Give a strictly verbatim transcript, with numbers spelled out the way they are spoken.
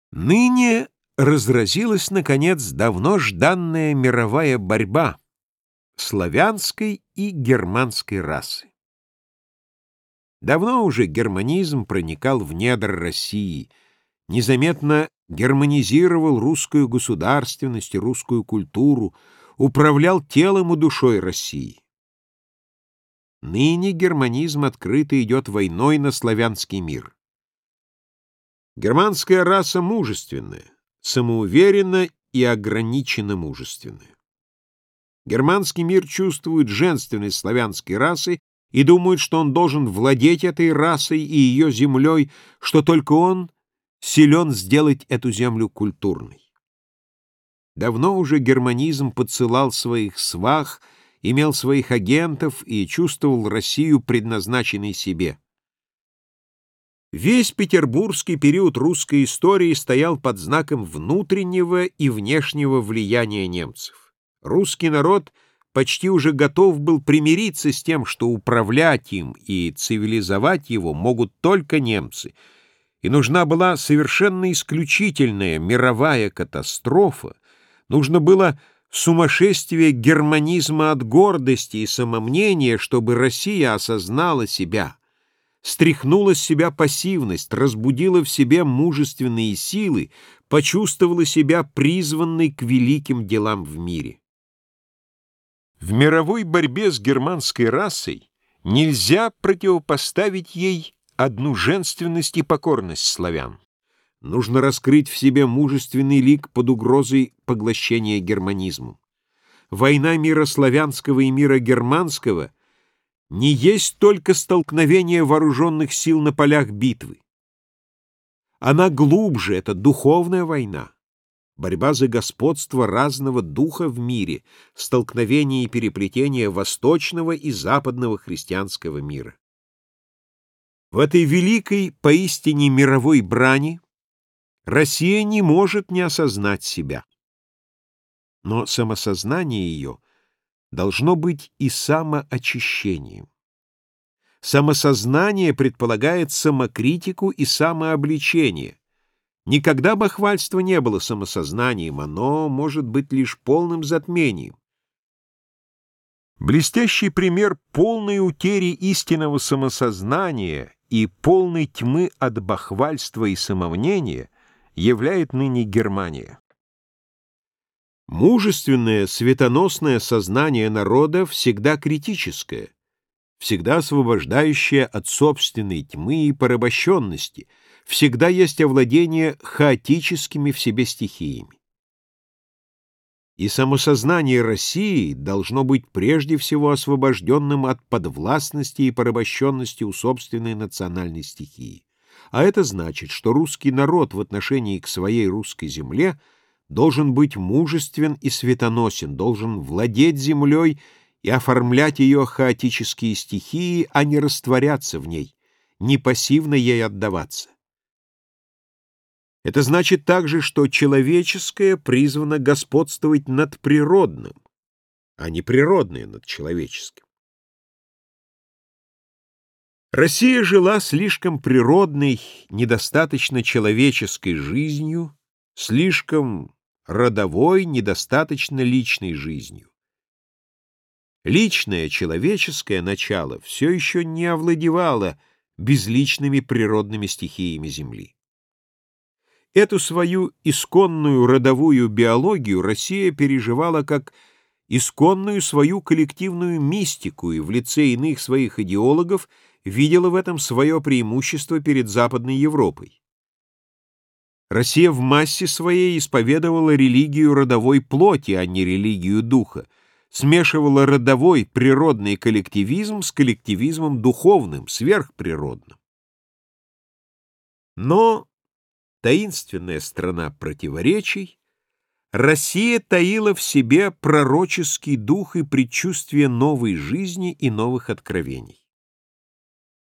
Ныне разразилась, наконец, давно жданная мировая борьба славянской и германской расы. Давно уже германизм проникал в недра России, незаметно германизировал русскую государственность и русскую культуру, управлял телом и душой России. Ныне германизм открыто идет войной на славянский мир. Германская раса мужественная, самоуверенно и ограниченно мужественная. Германский мир чувствует женственность славянской расы и думает, что он должен владеть этой расой и ее землей, что только он силен сделать эту землю культурной. Давно уже германизм подсылал своих свах, имел своих агентов и чувствовал Россию предназначенной себе. Весь петербургский период русской истории стоял под знаком внутреннего и внешнего влияния немцев. Русский народ почти уже готов был примириться с тем, что управлять им и цивилизовать его могут только немцы, и нужна была совершенно исключительная мировая катастрофа, нужно было сумасшествие германизма от гордости и самомнения, чтобы Россия осознала себя, стряхнула с себя пассивность, разбудила в себе мужественные силы, почувствовала себя призванной к великим делам в мире. В мировой борьбе с германской расой нельзя противопоставить ей одну женственность и покорность славян. Нужно раскрыть в себе мужественный лик под угрозой поглощения германизмом. Война мира славянского и мира германского не есть только столкновение вооруженных сил на полях битвы. Она глубже, это духовная война, борьба за господство разного духа в мире, столкновение и переплетение восточного и западного христианского мира. В этой великой, поистине мировой брани Россия не может не осознать себя. Но самосознание ее должно быть и самоочищением. Самосознание предполагает самокритику и самообличение. Никогда бахвальство не было самосознанием, оно может быть лишь полным затмением. Блестящий пример полной утери истинного самосознания и полной тьмы от бахвальства и самомнения являет ныне Германия. Мужественное, светоносное сознание народа всегда критическое, всегда освобождающее от собственной тьмы и порабощенности, всегда есть овладение хаотическими в себе стихиями. И самосознание России должно быть прежде всего освобожденным от подвластности и порабощенности у собственной национальной стихии. А это значит, что русский народ в отношении к своей русской земле должен быть мужествен и светоносен, должен владеть землей и оформлять ее хаотические стихии, а не растворяться в ней, не пассивно ей отдаваться. Это значит также, что человеческое призвано господствовать над природным, а не природное над человеческим. Россия жила слишком природной, недостаточно человеческой жизнью, слишком родовой, недостаточно личной жизнью. Личное человеческое начало все еще не овладевало безличными природными стихиями Земли. Эту свою исконную родовую биологию Россия переживала как исконную свою коллективную мистику и в лице иных своих идеологов видела в этом свое преимущество перед Западной Европой. Россия в массе своей исповедовала религию родовой плоти, а не религию духа, смешивала родовой природный коллективизм с коллективизмом духовным, сверхприродным. Но таинственная страна противоречий, Россия таила в себе пророческий дух и предчувствие новой жизни и новых откровений.